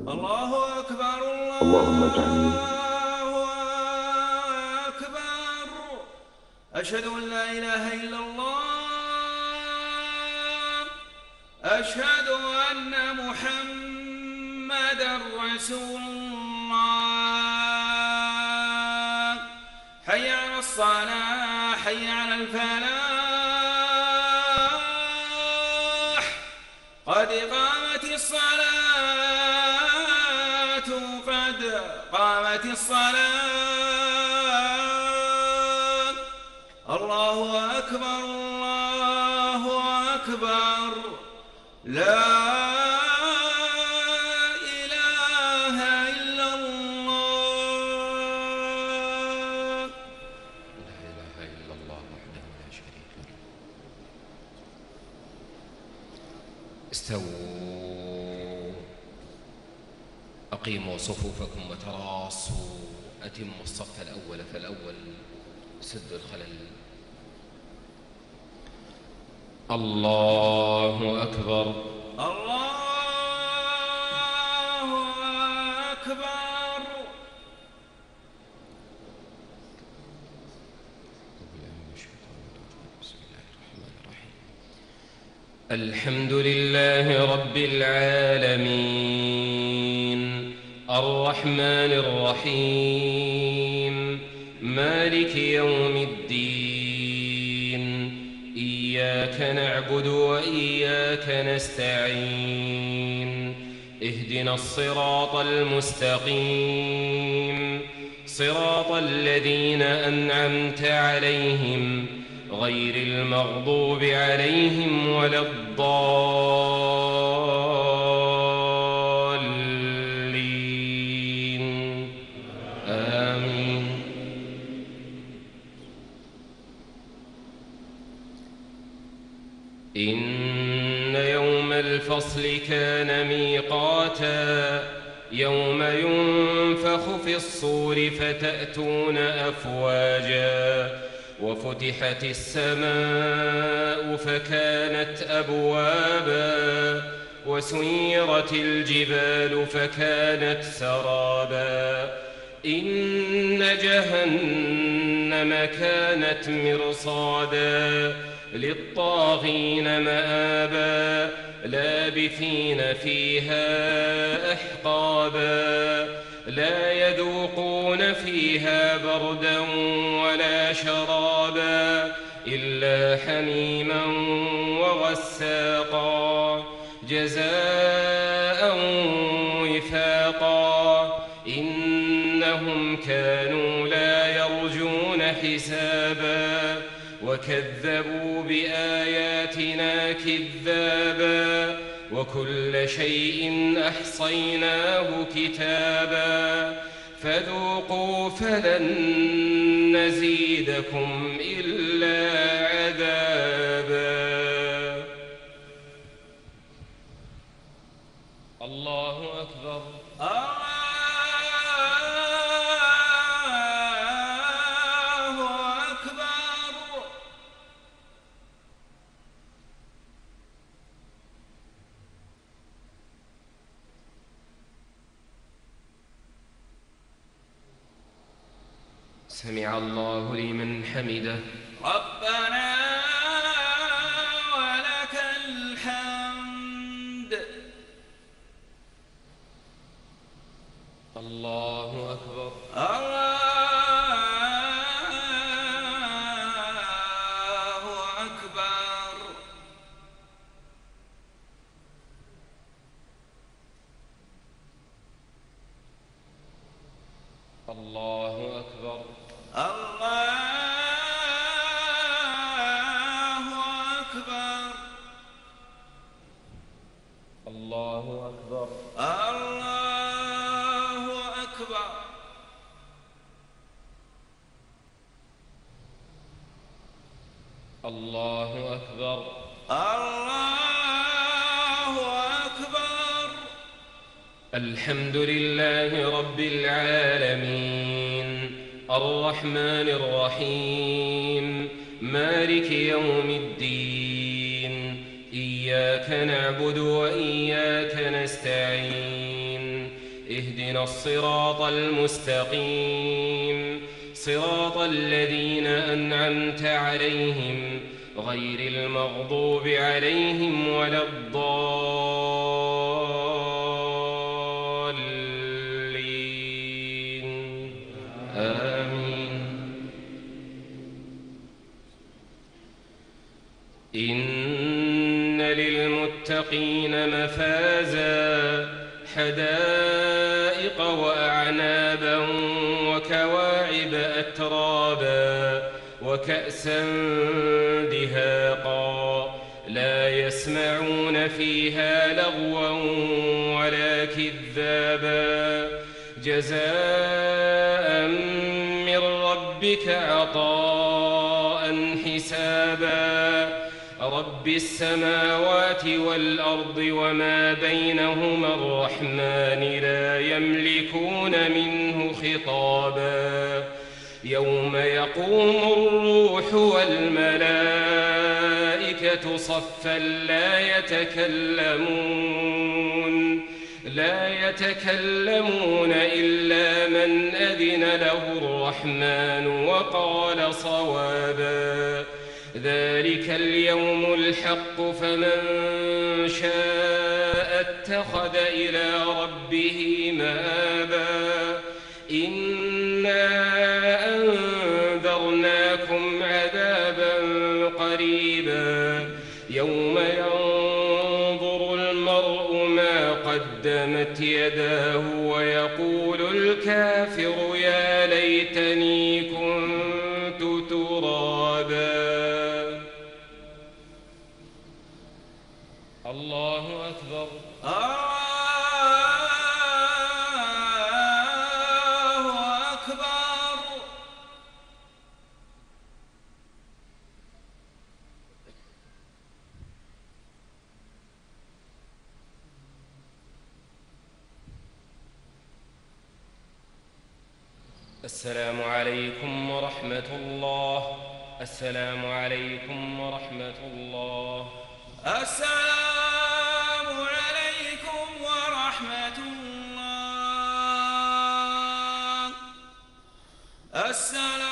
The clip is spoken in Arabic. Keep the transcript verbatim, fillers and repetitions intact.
الله أكبر اللهم اجعلني الله أكبر. أشهد أن لا إله إلا الله. أشهد أن محمدًا رسول الله. حي على الصلاة، حي على الفلاح، قد قامت الصلاة، قد قامت الصلاة. الله أكبر الله أكبر. لا إله إلا الله. لا إله إلا الله وحده لا شريك له. استووا، أقيموا صفوفكم وتراصوا، أتموا الصف الأول فالأول، سدوا الخلل. الله أكبر الله أكبر. بسم الله الرحمن الرحيم. الحمد لله رب العالمين، الرحمن الرحيم، مالك يوم الدين، إياك نعبد وإياك نستعين، اهدنا الصراط المستقيم، صراط الذين أنعمت عليهم غير المغضوب عليهم ولا الضالين. آمين. إن يوم الفصل كان ميقاتا، يوم ينفخ في الصور فتأتون أفواجا، وفتحت السماء فكانت أبوابا، وسيرت الجبال فكانت سرابا، إن جهنم كانت مرصادا، للطاغين مآبا، لابثين فيها أحقابا، لا يذوقون فيها بردا ولا شرابا إلا حميما وغساقا، جزاء وفاقا. إنهم كانوا لا يرجون حسابا، وكذبوا بآياتنا كذابا، وكل شيء أحصيناه كتابا، فذوقوا فلن نزيدكم إلا عذابا. الله أكبر الله أكبر. سمع الله لمن حمده. ربنا ولك الحمد. الله أكبر الله أكبر. الله أكبر الله أكبر. الله أكبر الله أكبر. الله أكبر الله أكبر. الحمد لله رب العالمين، الرحمن الرحيم، مالك يوم الدين، إياك نعبد وإياك نستعين، اهدنا الصراط المستقيم صراط الذين أنعمت عليهم غير المغضوب عليهم ولا الضالين آمين. إن للمتقين مفازا حدائق وأعنابا وكواعب أترابا وكأسا دهاقا لا يسمعون فيها لغوا ولا كذابا جزاء من ربك عطاء حسابا رب السماوات والأرض وما بينهما الرحمن لا يملكون منه خطابا يوم يقوم الروح والملائكة صفا لا يتكلمون لا يتكلمون إلا من أذن له الرحمن وقال صوابا ذلك اليوم الحق فمن شاء اتخذ إلى ربه مآبا إنا أنذرناكم عذابا قريبا يوم ينظر المرء ما قدمت يداه ويقول الكافر يا ليتني كنت ترابا. الله أكبر. الله أكبر. السلام عليكم ورحمة الله. السلام عليكم ورحمة الله. السلام عليكم ورحمة الله. السلام